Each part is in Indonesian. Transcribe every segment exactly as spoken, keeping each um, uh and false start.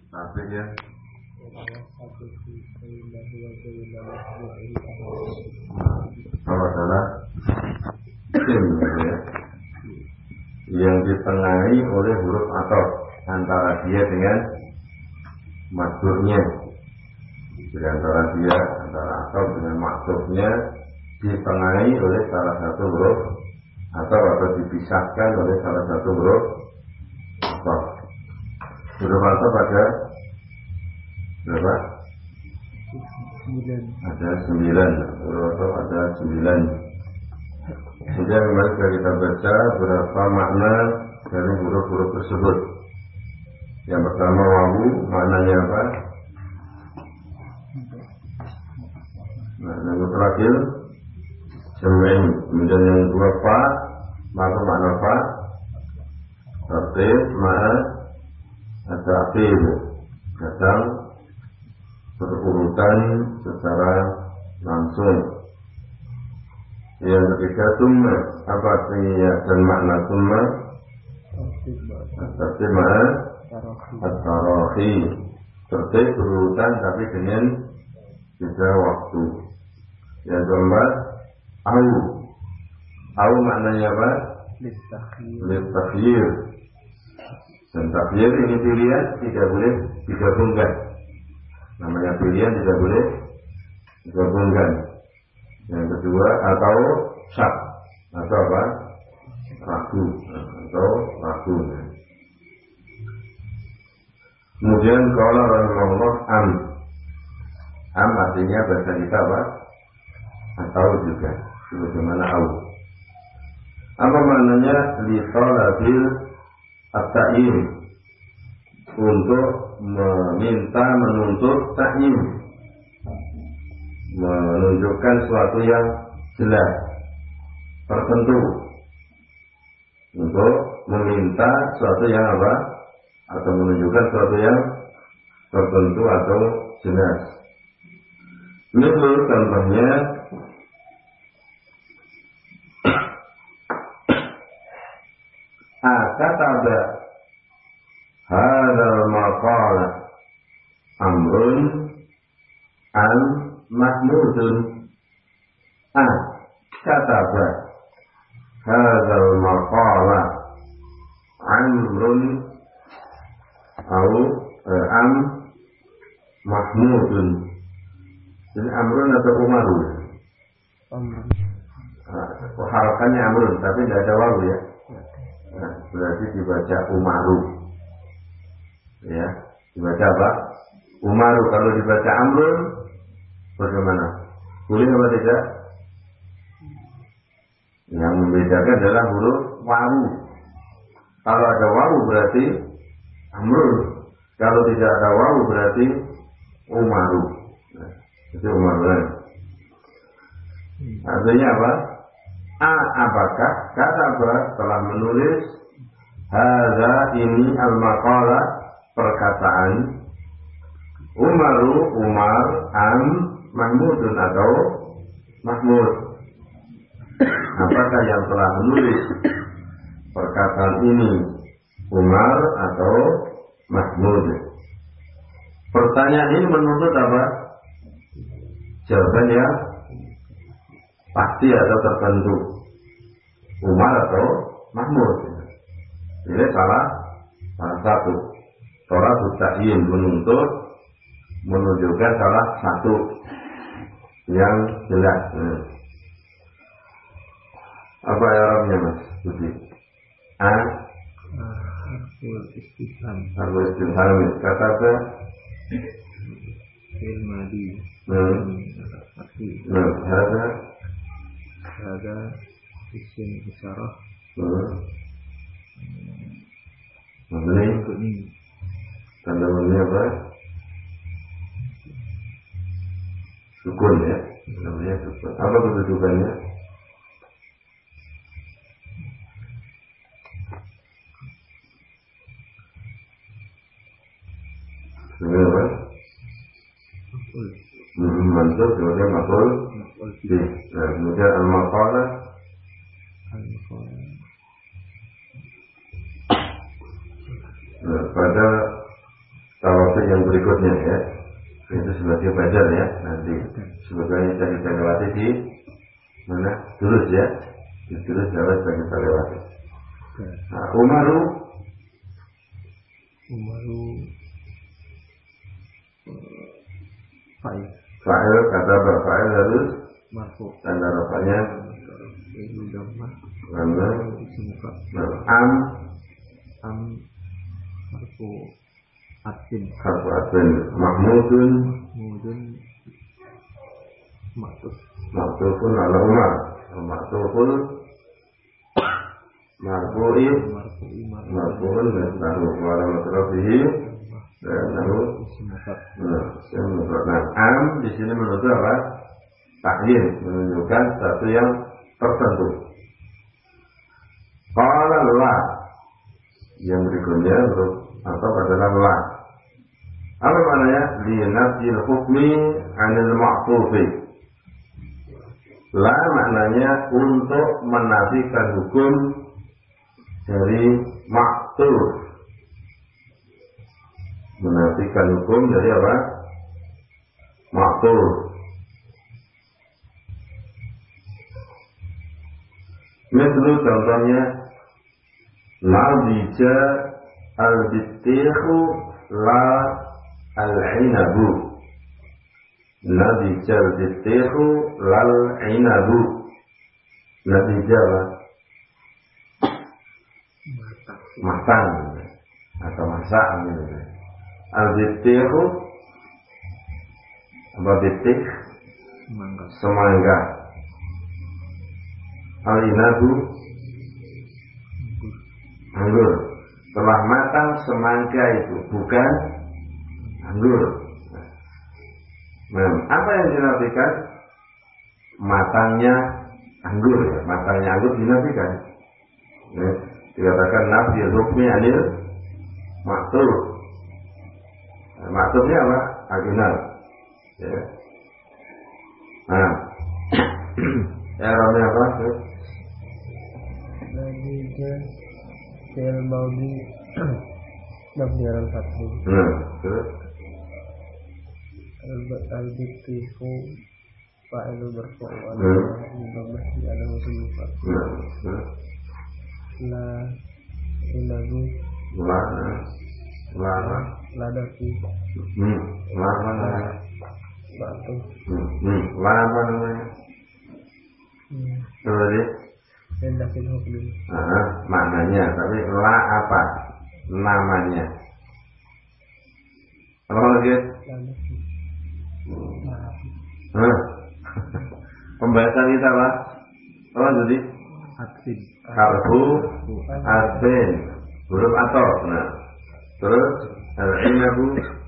Tapi ya kalau adalah sim ya, yang ditengahi oleh huruf atau antara dia dengan maksudnya, jadi antara dia antara atau dengan maksudnya ditengahi oleh salah satu huruf atau atau dipisahkan oleh salah satu huruf atau huruf atau pada berapa? Sembilan. Ada sembilan. Huruf atau ada sembilan. Kemudian kembali kita baca berapa makna dari huruf-huruf tersebut. Yang pertama wawu, maknanya apa? Makna mutlakil jam'in. Kemudian yang dua fa, maka makna fa tertib, makna at-ta'qib, datang berurutan secara langsung. Yang ketiga summa, apa artinya dan makna summa? Tertib makna at-tarahi, tertib berurutan tapi dengan jeda waktu. Yang keempat au, au maknanya apa? Litakhyir. Dan takhyir ini pilihan tidak boleh digabungkan. Namanya pilihan tidak boleh digabungkan. Yang kedua atau syak, atau apa? Ragu, atau ragu. Kemudian qala rahimahullah am. Am artinya bahasa kita apa? Atau juga sebagaimana au. Apa maknanya li talabil at-ta'yin, untuk meminta menuntut ta'yin, menunjukkan sesuatu yang jelas tertentu, untuk meminta sesuatu yang apa, atau menunjukkan sesuatu yang tertentu atau jelas. Misal contohnya akataba hadzal maqala amrun an mahmudun. A kataba hadzal maqala amrun au eh, am mahmudun. Jadi amrun atau umaru? Amrun. Nah, harakannya amrun tapi tidak ada wawu ya. Nah, berarti dibaca umaru. Ya, dibaca apa? Umaru. Kalau dibaca amrun bagaimana? Boleh apa tidak? Yang membedakan adalah huruf wawu. Kalau ada wawu berarti amrun. Kalau tidak ada wawu berarti umaru. Nah, itu umaru. Artinya apa? A apakah kataba telah menulis hadza ini al-maqala perkataan Umaru Umar am Mahmudun atau Mahmud. Apakah yang telah menulis perkataan ini Umar atau Mahmud? Pertanyaan ini menuntut apa? Jawabannya pasti atau tertentu, Umar atau Mahmud. Ini salah salah satu. Salah ta'yin menuntut menunjukkan salah satu yang jelas. Hmm. Apa Arabnya Mas Budi? A harful istifham. Harful istifham. Kata apa? Fi'il madhi. Hmm. Nah, ada ada isim isyarah. Hmm. Ini tanda namanya apa? Sukun ya. Namanya sukun. Apa kedudukannya? Namanya apa? Mansub, kemudian maf'ul bih. Nah, kemudian al-maqalah nah, pada tawaf topik yang berikutnya ya. Itu sebagai badal ya. Nanti sebagainya saya kita lewati di mana? Terus ya. Terus lewat sebagai kita lewati. Nah, Umaru Umaru fa'il. Fa'il kata fa'il harus marfu. Tanda rafanya Ini dhammah. Karena Nah, am am marfu atin. harfu atin mahmudun Mahmudun maktuf. maktufun ala Umar maktufun marfu'i Marfu'i marfu'un mislahu wa ala matrafihi dan lalu nah, am di sini menunjuk apa? Takyin, menunjukkan satu yang tertentu. Qala la yang berikutnya untuk atau adalah la. Apa maknanya? Li nafsil hukmi 'anil ma'tufi. La maknanya untuk menafikan hukum dari maktuf. Menafikan hukum dari apa? Maktuf. Misal contohnya Nabija al-bittihu la al-inabu. Nabija al-bittihu lal inabu. Nabija apa? Matang atau masak gitu. Al-bittihu apa bittih? semangka. Semangka. Al-inabu anggur. Telah matang semangka itu, bukan anggur. Nah, apa yang dinafikan? Matangnya anggur, ya. Matangnya anggur dinafikan. Ya. Dikatakan nafi hukmi anil maktuf. Nah, maktufnya apa? Aginal. Ya. Nah, Arabnya apa? Nabija fi'il maudi mabni 'ala al-fath. Nah, terus al-bittihu fa'ilu marfu' wa Hmm. dhammah fi alamatun nifaq. nah, terus La inabu la la la la dafi hmm, la apa namanya? batu. Hmm, hmm, la apa namanya? Coba deh. Dan dafi hukmi. Nah, maknanya, tapi la apa? Namanya. Apa lagi? La dafi. Maaf. Hah? Pembahasan kita apa? Apa jadi? Atin. Harfu asin, huruf atau. Nah, terus al-inabu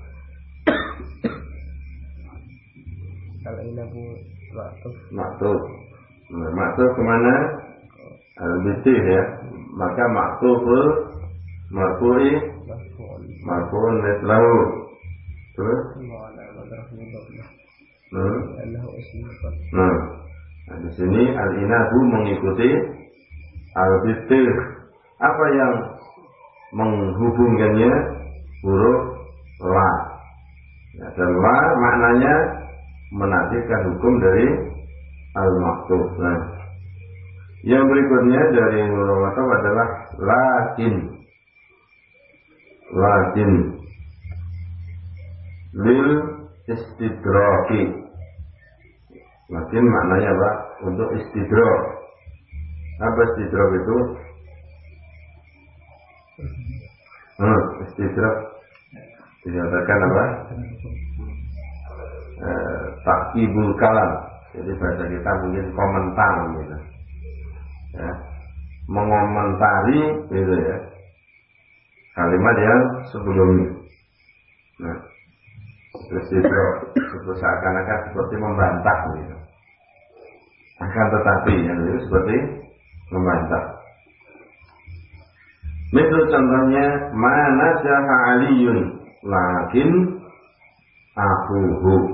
Al-inabu maktuf. maktuf. Nah, maktuf kemana? Al-bitih ya. Maka maktuful marfu'i Marfu'un. marfu'un mislahu. Terus Wa ala madrafni dhammah. hmm. Annahu ismu fa'il. Nah, nah, di sini al-inabu mengikuti al-bitih. Apa yang menghubungkannya? Huruf la. Ya, dan la maknanya menafikan hukum dari al-maktuf. Nah, yang berikutnya dari huruf maktuf adalah lakin. Lakin lil istidraki. Lakin maknanya apa? Untuk istidrak. Apa istidrak itu? Hmm, istidrak dikatakan apa? Eh, Takibul kalam. Jadi bahasa kita mungkin komentar gitu. Ya. Mengomentari gitu ya. Kalimat yang sebelumnya. Nah, istidrak itu seakan-akan seperti membantah gitu. Akan tetapi yang itu seperti membantah. Misal contohnya mana jaha aliyun lakin akuhu.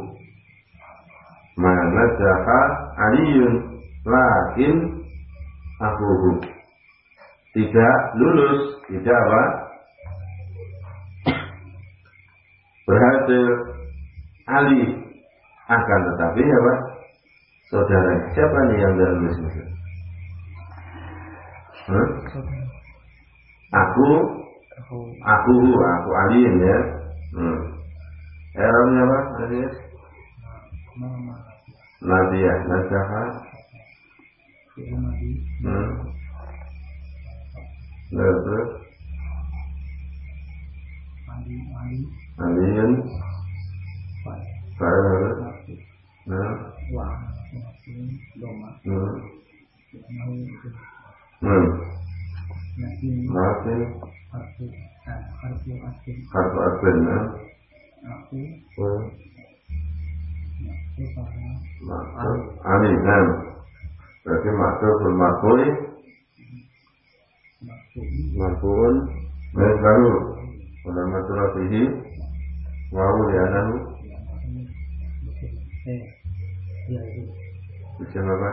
Mana jaha aliyun lakin akuhu. Tidak lulus, tidak apa? berhasil Ali, akan tetapi apa? Saudara siapa nih yang dalam bisnis? Hmm? Aku, aku, aku Ali ya. Hmm. Eranya apa? Hadis? Nabiya, Najaha. Hmm. Terus Aliun Farah Nah Hmm Hmm Masih Harfu Asbin Nah Maksud Ali Nah berarti maksud Marfu'i Marfu'un Baru pada maturatihi Wawu lianahu bisa apa?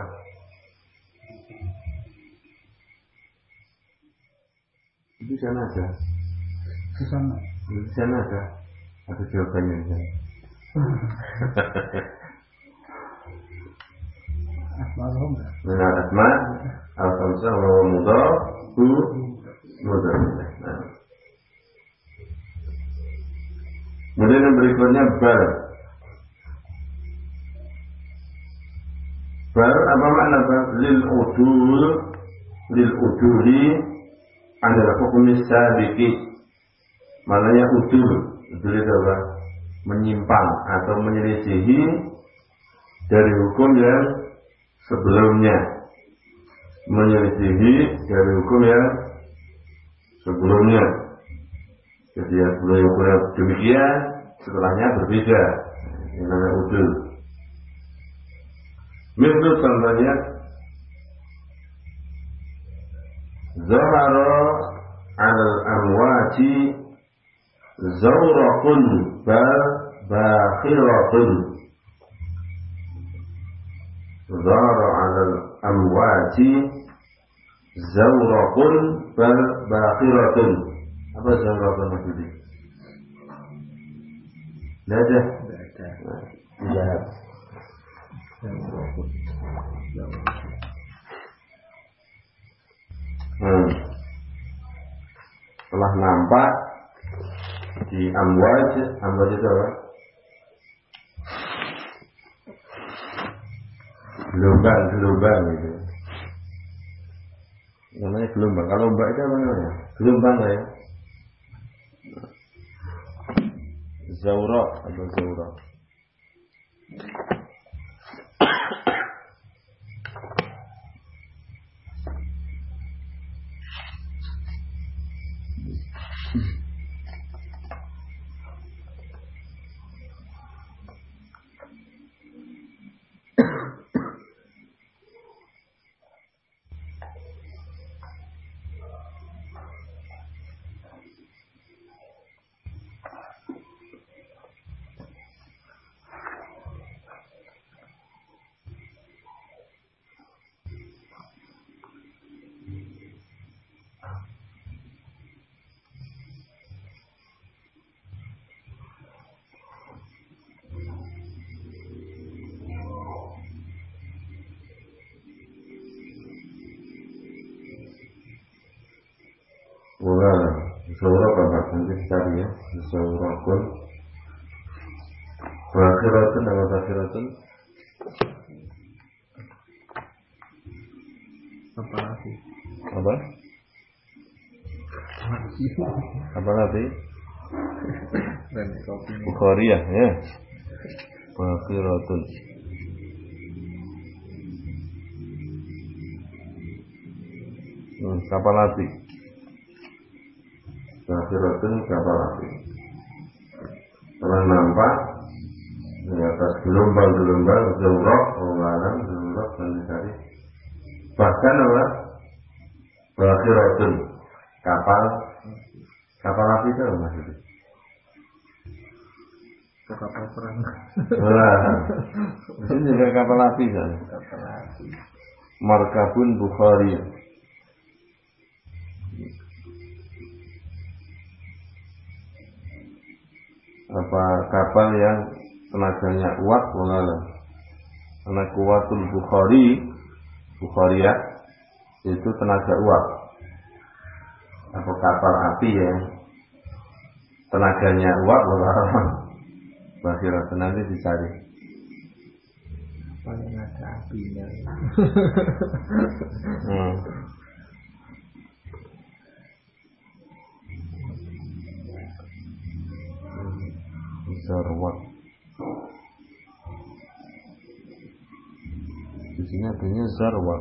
Di sana ada. Di sana. Di sana ada. Ada jawabannya. Asma'ul Nah, asma al-khamsah wa mudhaf hu mudhaf. Nah. Kemudian yang berikutnya bar. Bar apa makna bar? Lil udul, lil uduli adalah hukum sabiqi. Maknanya udul, udul itu apa? Menyimpang atau menyelisihi dari hukum yang sebelumnya, menyelisihi dari hukum yang sebelumnya. Jadi yang sebelumnya hukumnya demikian, setelahnya berbeda. Ini namanya udul. Misal contohnya Zahara al-amwati zawraqun bakhiratun. Zahara al-amwati zawraqun bakhiratun. Apa zawraqun maksudnya? Tidak ada. Tidak ada. Hmm. Telah nampak di amwaj, amwaj itu apa? Gelombang, gelombang gitu. Namanya gelombang. Kalau mbak itu apa namanya? Gelombang ya. Zaura atau zaura. Wah, zaura apa? Nanti cari ya. Zaura pun. Bakhiratun apa bakhiratun? Apa lagi? Apa? Apa lagi? Bukhariyah ya. Bakhiratun. Hmm, kapal api. Bakhiratun kapal api. Telah nampak di atas gelombang-gelombang zauraq, awalan zauraq dan dicari. Bahkan apa? Bakhiratun kapal kapal api itu apa maksudnya? Kapal perang. Wah, ini juga kapal api kan? Kapal api. Markabun Bukhari. Apa uh, kapal yang tenaganya uap, walala. Karena kuwatul Bukhari, Bukhariyah itu tenaga uap. Atau kapal api ya, tenaganya uap, walala. Bahasa nanti dicari. Paling ada apinya. hmm. Zarwat. Di sini adanya zarwat.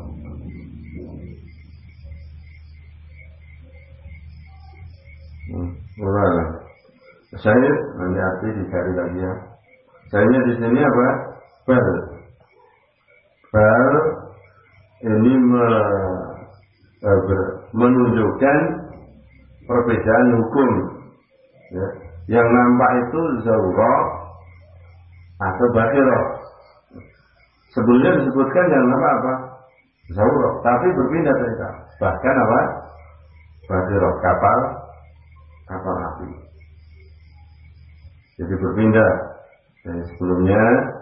Hmm, boleh. Saya nanti arti dicari lagi ya. Saya di sini apa? Bal. Bal ini me, ber, menunjukkan perbedaan hukum. Ya. Yang nampak itu zawra atau bakhirah. Sebelumnya disebutkan yang nampak apa? Zawra, tapi berpindah cerita. Bahkan apa? Bakhirah, kapal kapal api. Jadi berpindah dari sebelumnya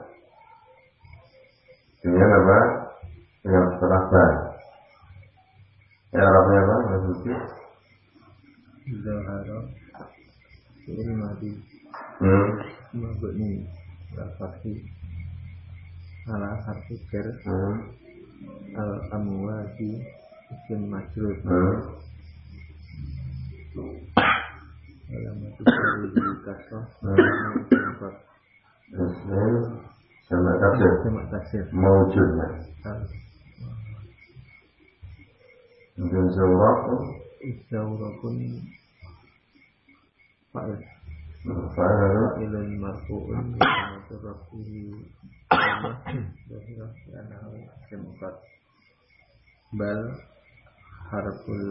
dengan apa? Dengan setelah bar. Ya Arabnya apa? Maksudnya? Zahara. Ini mati. Hmm. Mabni al-fathi ala harfi jar Hmm. al-amwati isim majrur. Hmm. Alamat dari kasrah. Hmm. Islam sama tafsir. Sama tafsir. Mawjudnya. Mungkin zawrah. Zawrah pun fa'il. Fa'il. Fa'ilun marfu'un wa rafihi bahira karena keempat. Bal harful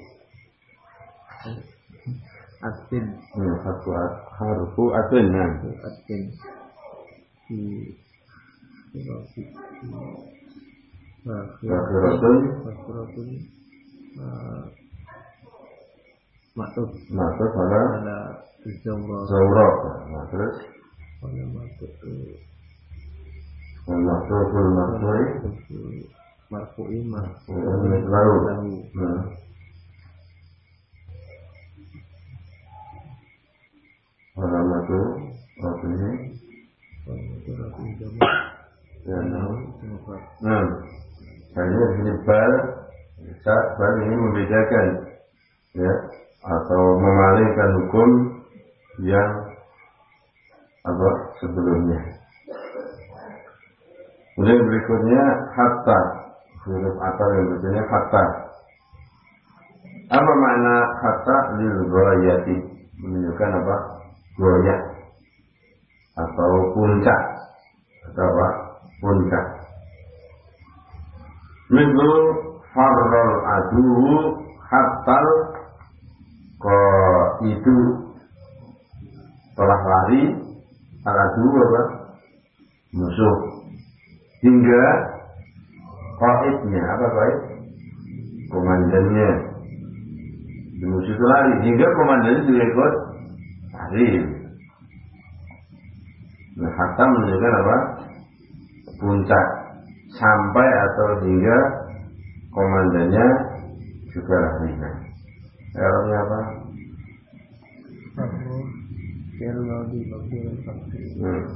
atin. Hmm, harfu harfu atin. Atin. Di rafi. Bakhiratun. Bakhiratun. Maktub. Maktub pada Pada zawra. zawra. Nah, terus Pada maktub. maktubul marfu'i. Marfu'i marfu'i. Lalu. Pada maktub rafi'i. Pada maktub rafi'i jamak. Ya, nah. Semoga. Nah, hanya ini bal, bal ini membedakan, ya, atau memalingkan hukum yang apa sebelumnya. Kemudian berikutnya hatta, huruf atau yang berikutnya hatta. Apa makna hatta lil ghayati? Menunjukkan apa? Goyah atau puncak atau apa? Puncak. Mithlu farral adu hatal ko itu telah lari adu apa? Musuh hingga qaidnya apa baik? Komandannya di musuh itu lari hingga komandannya juga ikut lari. Nah, hatta menunjukkan apa? Puncak sampai atau hingga komandannya juga lari. Eranya apa? Aku Kerladi Bakir Fakir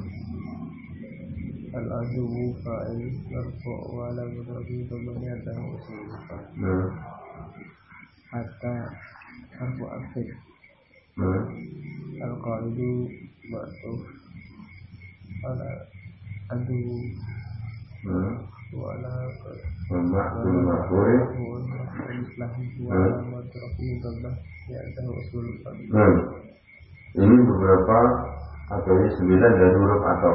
Al-Adu Fa'il Marfu' wa la mudhari Bamanya dan usul Hatta Harfu Afid Al-Qaidu Ba'tuf Ala Adu wa la Ma'tul Ma'furi Islahu wa la mudhari Bamanya dan usul Ini beberapa atau ini sembilan dari huruf atau.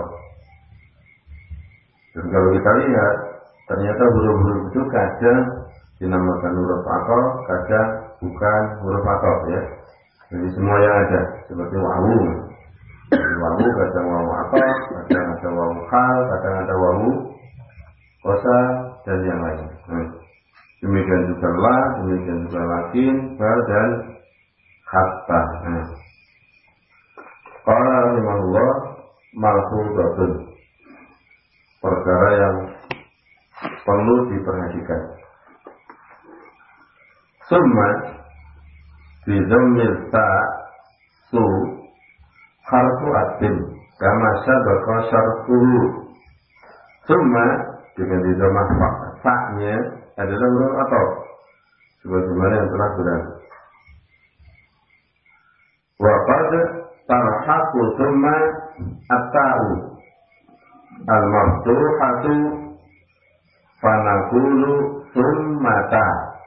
Dan kalau kita lihat, ternyata huruf-huruf itu kadang dinamakan huruf atau, kadang bukan huruf atau ya. Jadi semua yang ada, seperti wawu. Jadi wawu kadang wawu atau, kadang ada wawu hal, kadang ada wawu kosa dan yang lain. Nah, demikian juga la, demikian juga lakin, bal dan hatta. Nah. Qala rahimahullah malhudatun, perkara yang perlu diperhatikan. Summa bi dhammil ta su harfu atin kama sabaqa syarfuhu. Summa dengan di dhammah fa-nya adalah huruf atau sebagaimana yang telah berlalu. Wa qad tarhaqu thumma at-ta'u al-maftuhatu fanaqulu thummata.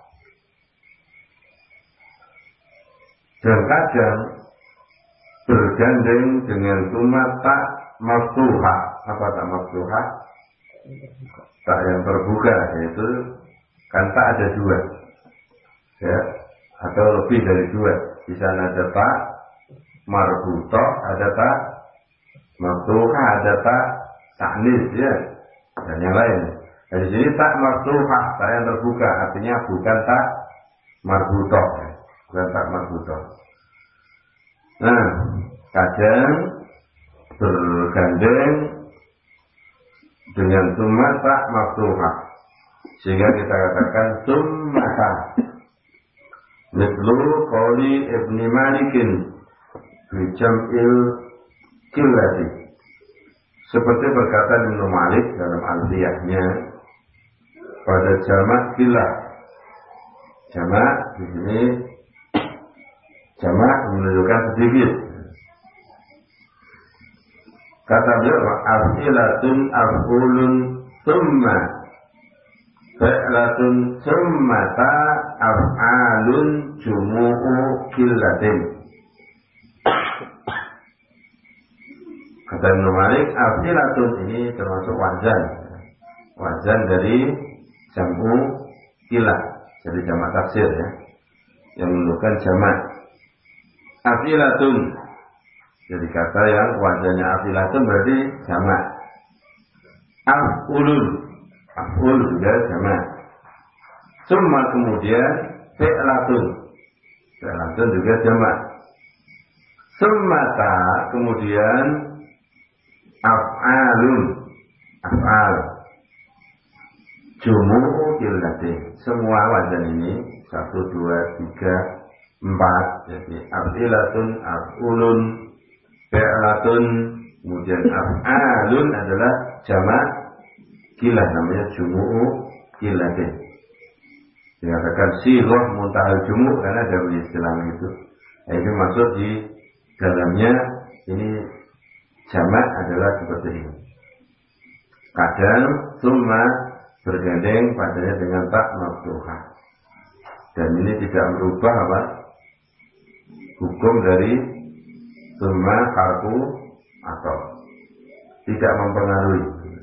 Dan kadang bergandeng dengan thummata maftuha. Apa tak maftuha? Tak yang terbuka, yaitu kan tak ada dua, ya, atau lebih dari dua. Di sana ada tak marbutoh, ada tak maftuha, ada tak ta'nis, ya, dan yang lain. Nah, di sini tak maftuha, tak yang terbuka, artinya bukan tak marbutoh, ya. Bukan tak marbutoh. Nah, kadang bergandeng dengan summa tak maftuha, sehingga kita katakan summata. Mithlu qawli Ibni Malikin fi jam'il qillati, seperti perkataan Ibnu Malik dalam alfiyahnya pada jamak qillah. Jamak di sini jamak menunjukkan sedikit. Kata beliau, af'ilatun af'ulun summa fi'latun summata af'alun jumu'u qillatin. Kata Ibnu Malik, af'ilatun ini termasuk wazan. Wazan dari jamu qillah, dari jamak taksir, ya, yang menunjukkan jamak. Af'ilatun, jadi kata yang wazannya afilatun berarti jamak. Af'ulun, af'ul juga jamak. Summa kemudian fi'latun, fi'latun juga jamak. Summata kemudian af'alun, af'al. Jumu'u qillatin, semua wazan ini satu, dua, tiga, empat. Jadi af'ilatun, af'ulun, fi'latun, kemudian af'alun adalah jamak qillah, namanya jumu'u qillatin. Dikatakan sighah muntahal jumu' karena ada istilah itu. Nah, itu maksud di dalamnya ini jamak adalah seperti ini. Kadang summa bergandeng padanya dengan tak maftuhah. Dan ini tidak merubah apa? Hukum dari summa harfu atau tidak mempengaruhi.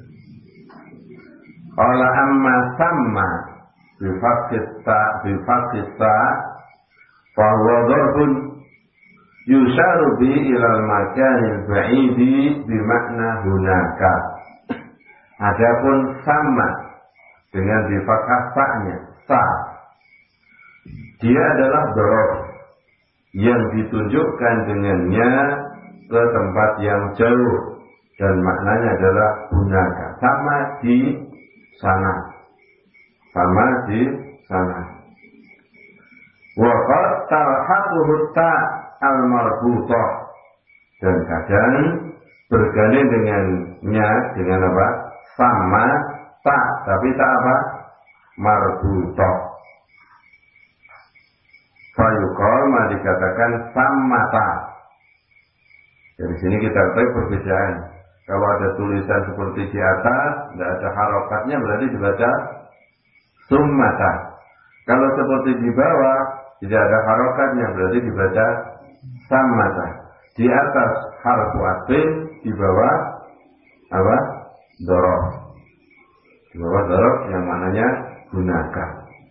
Qala amma samma bifaqqita bifaqqita fa huwa dharfun yusharu bi ila al-makanil ba'idi bi makna hunaka. Adapun sama dengan bifaqqah sa-nya, sa, dia adalah dzaraf yang ditunjukkan dengannya ke tempat yang jauh dan maknanya adalah hunaka, sama di sana, sama di sana. Wa qad tarhaquhu ta al-marbutah, dan kadang bergandeng dengannya dengan apa? Sama tak, tapi tak apa? Marbutah. Fayuqal ma dikatakan samata. Dari sini kita tahu perbedaan. Kalau ada tulisan seperti di atas, tidak ada harokatnya, berarti dibaca summata. Kalau seperti di bawah, tidak ada harokatnya, berarti dibaca samata. Di atas harfu atin, di bawah apa? Dzaraf. Di bawah dzaraf yang maknanya gunakan.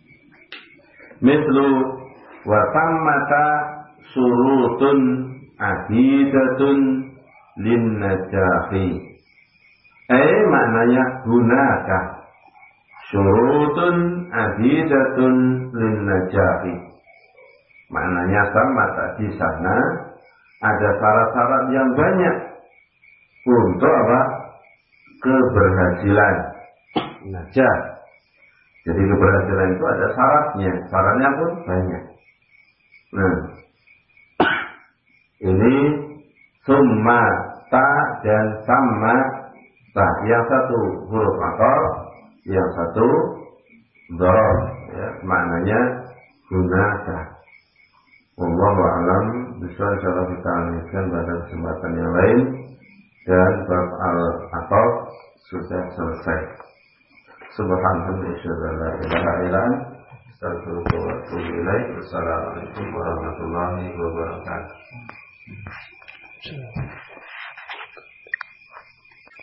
Mislu wa tammata surutun adidatun lin najahi. Eh maknanya gunakan. Surutun adidatun lin najahi. Maknanya sama, di sana ada syarat-syarat yang banyak untuk apa? Keberhasilan najah. Jadi keberhasilan itu ada syaratnya, syaratnya pun banyak. Nah, ini summa ta dan sama ta. Yang satu huruf akor, yang satu dhor, ya, maknanya gunaka. Wallahu a'lam bishawab. Insyaallah kita lanjutkan pada kesempatan yang lain, dan bab al-aqab sudah selesai. Subhanallah, la ilaha illa anta, astaghfiruka wa atubu ilaik. Wassalamualaikum warahmatullahi wabarakatuh.